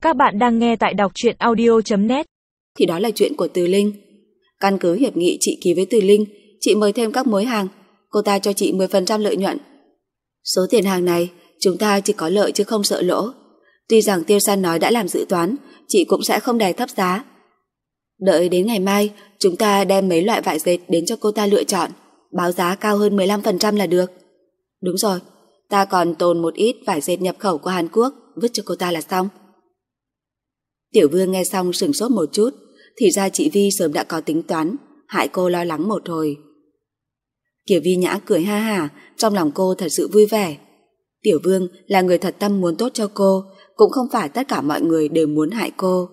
Các bạn đang nghe tại đọc truyện audio.net. Thì đó là chuyện của Từ Linh. Căn cứ hiệp nghị chị ký với Từ Linh, chị mời thêm các mối hàng, cô ta cho chị 10% lợi nhuận. Số tiền hàng này chúng ta chỉ có lợi chứ không sợ lỗ. Tuy rằng Tiêu San nói đã làm dự toán, chị cũng sẽ không đè thấp giá. Đợi đến ngày mai, chúng ta đem mấy loại vải dệt đến cho cô ta lựa chọn, báo giá cao hơn 15% là được. Đúng rồi, ta còn tồn một ít vải dệt nhập khẩu của Hàn Quốc, vứt cho cô ta là xong. Tiểu Vương nghe xong sửng sốt một chút, thì ra chị Vi sớm đã có tính toán, hại cô lo lắng một hồi. Kiều Vi Nhã cười ha hả, trong lòng cô thật sự vui vẻ. Tiểu Vương là người thật tâm muốn tốt cho cô, cũng không phải tất cả mọi người đều muốn hại cô.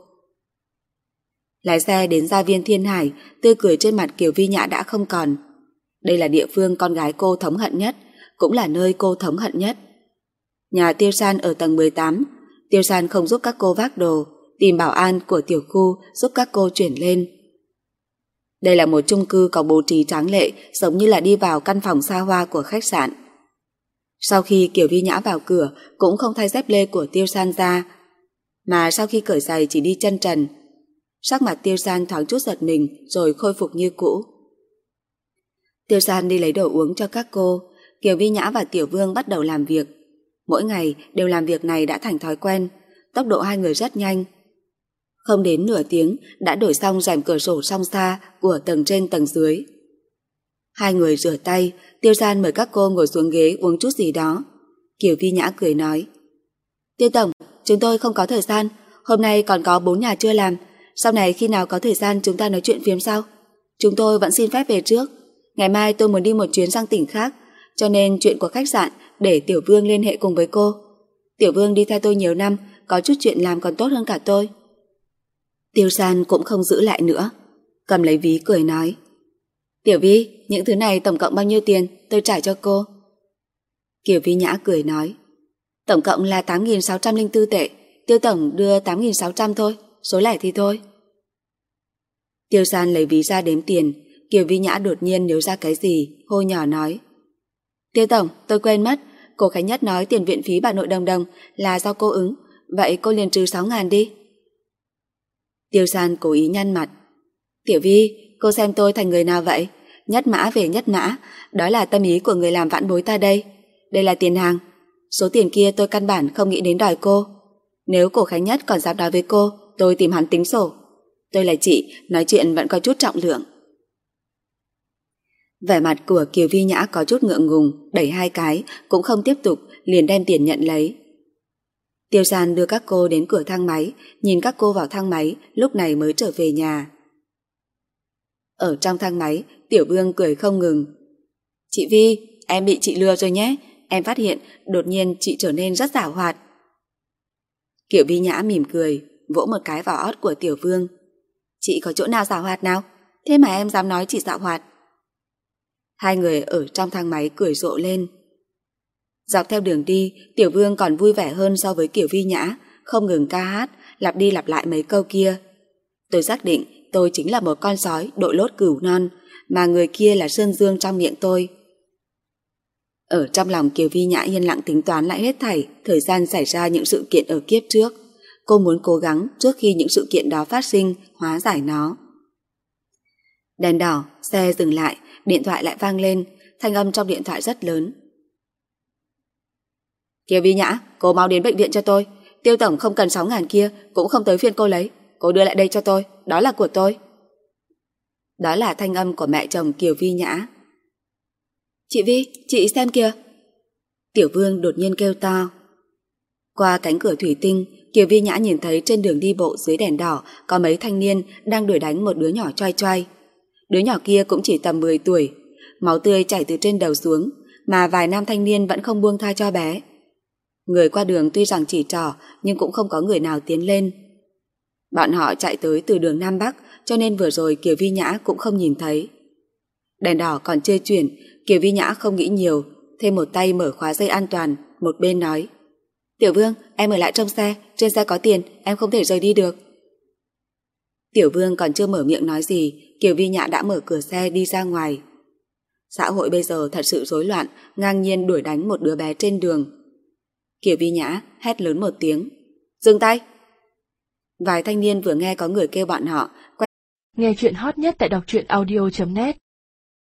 Lái xe đến gia viên Thiên Hải, tươi cười trên mặt Kiều Vi Nhã đã không còn. Đây là địa phương con gái cô thống hận nhất, cũng là nơi cô thống hận nhất. Nhà Tiêu San ở tầng 18, Tiêu San không giúp các cô vác đồ, tìm bảo an của tiểu khu giúp các cô chuyển lên. Đây là một chung cư có bố trí tráng lệ, giống như là đi vào căn phòng xa hoa của khách sạn. Sau khi Kiều Vi Nhã vào cửa, cũng không thay dép lê của Tiêu San ra, mà sau khi cởi giày chỉ đi chân trần. Sắc mặt Tiêu San thoáng chút giật mình rồi khôi phục như cũ. Tiêu San đi lấy đồ uống cho các cô, Kiều Vi Nhã và Tiểu Vương bắt đầu làm việc. Mỗi ngày đều làm việc này đã thành thói quen, tốc độ hai người rất nhanh. Không đến nửa tiếng đã đổi xong rèm cửa sổ song xa của tầng trên tầng dưới. Hai người rửa tay, Tiêu San mời các cô ngồi xuống ghế uống chút gì đó. Kiều Vi Nhã cười nói: Tiêu tổng, chúng tôi không có thời gian, hôm nay còn có 4 nhà chưa làm, sau này khi nào có thời gian chúng ta nói chuyện phiếm sau. Chúng tôi vẫn xin phép về trước, ngày mai tôi muốn đi một chuyến sang tỉnh khác, cho nên chuyện của khách sạn để Tiểu Vương liên hệ cùng với cô. Tiểu Vương đi theo tôi nhiều năm, có chút chuyện làm còn tốt hơn cả tôi. Tiêu San cũng không giữ lại nữa, cầm lấy ví cười nói: Tiểu Vi, những thứ này tổng cộng bao nhiêu tiền, tôi trả cho cô. Kiều Vi Nhã cười nói: Tổng cộng là 8.604 tệ, Tiêu tổng đưa 8.600 thôi, số lẻ thì thôi. Tiêu San lấy ví ra đếm tiền, Kiều Vi Nhã đột nhiên nhớ ra cái gì, hô nhỏ nói: Tiêu tổng, tôi quên mất, cô Khánh Nhất nói tiền viện phí bà nội đồng là do cô ứng, vậy cô liền trừ 6.000 đi. Tiêu San cố ý nhăn mặt: Tiểu Vi, cô xem tôi thành người nào vậy? Nhất mã về nhất mã, đó là tâm ý của người làm vãn bối ta đây. Đây là tiền hàng, số tiền kia tôi căn bản không nghĩ đến đòi cô. Nếu cổ Khánh Nhất còn dám nói với cô, tôi tìm hắn tính sổ. Tôi là chị, nói chuyện vẫn có chút trọng lượng. Vẻ mặt của Kiều Vi Nhã có chút ngượng ngùng, đẩy 2 cái, cũng không tiếp tục, liền đem tiền nhận lấy. Tiêu San đưa các cô đến cửa thang máy, nhìn các cô vào thang máy, lúc này mới trở về nhà. Ở trong thang máy, Tiểu Vương cười không ngừng: Chị Vi, em bị chị lừa rồi nhé, em phát hiện đột nhiên chị trở nên rất giảo hoạt. Kiều Vi Nhã mỉm cười, vỗ một cái vào ót của Tiểu Vương: Chị có chỗ nào giảo hoạt nào? Thế mà em dám nói chị giảo hoạt. Hai người ở trong thang máy cười rộ lên. Dọc theo đường đi, Tiểu Vương còn vui vẻ hơn so với Kiều Vi Nhã, không ngừng ca hát, lặp đi lặp lại mấy câu kia: Tôi xác định tôi chính là một con sói đội lốt cừu non, mà người kia là sơn dương trong miệng tôi. Ở trong lòng Kiều Vi Nhã yên lặng tính toán lại hết thảy thời gian xảy ra những sự kiện ở kiếp trước. Cô muốn cố gắng trước khi những sự kiện đó phát sinh hóa giải nó. Đèn đỏ, xe dừng lại, điện thoại lại vang lên, thanh âm trong điện thoại rất lớn: Kiều Vi Nhã, cô mau đến bệnh viện cho tôi. Tiêu tổng không cần 6.000 kia, cũng không tới phiên cô lấy. Cô đưa lại đây cho tôi, đó là của tôi. Đó là thanh âm của mẹ chồng Kiều Vi Nhã. Chị Vi, chị xem kìa. Tiểu Vương đột nhiên kêu to. Qua cánh cửa thủy tinh, Kiều Vi Nhã nhìn thấy trên đường đi bộ dưới đèn đỏ có mấy thanh niên đang đuổi đánh một đứa nhỏ choai choai. Đứa nhỏ kia cũng chỉ tầm 10 tuổi, máu tươi chảy từ trên đầu xuống, mà vài nam thanh niên vẫn không buông tha cho bé. Người qua đường tuy rằng chỉ trỏ, nhưng cũng không có người nào tiến lên. Bọn họ chạy tới từ đường Nam Bắc, cho nên vừa rồi Kiều Vi Nhã cũng không nhìn thấy. Đèn đỏ còn chưa chuyển, Kiều Vi Nhã không nghĩ nhiều, thêm một tay mở khóa dây an toàn, một bên nói: Tiểu Vương, em ở lại trong xe, trên xe có tiền, em không thể rời đi được. Tiểu Vương còn chưa mở miệng nói gì, Kiều Vi Nhã đã mở cửa xe đi ra ngoài. Xã hội bây giờ thật sự rối loạn, ngang nhiên đuổi đánh một đứa bé trên đường. Kiều Vi Nhã hét lớn một tiếng: Dừng tay! Vài thanh niên vừa nghe có người kêu bọn họ nghe chuyện hot nhất tại đọc truyện audio.net.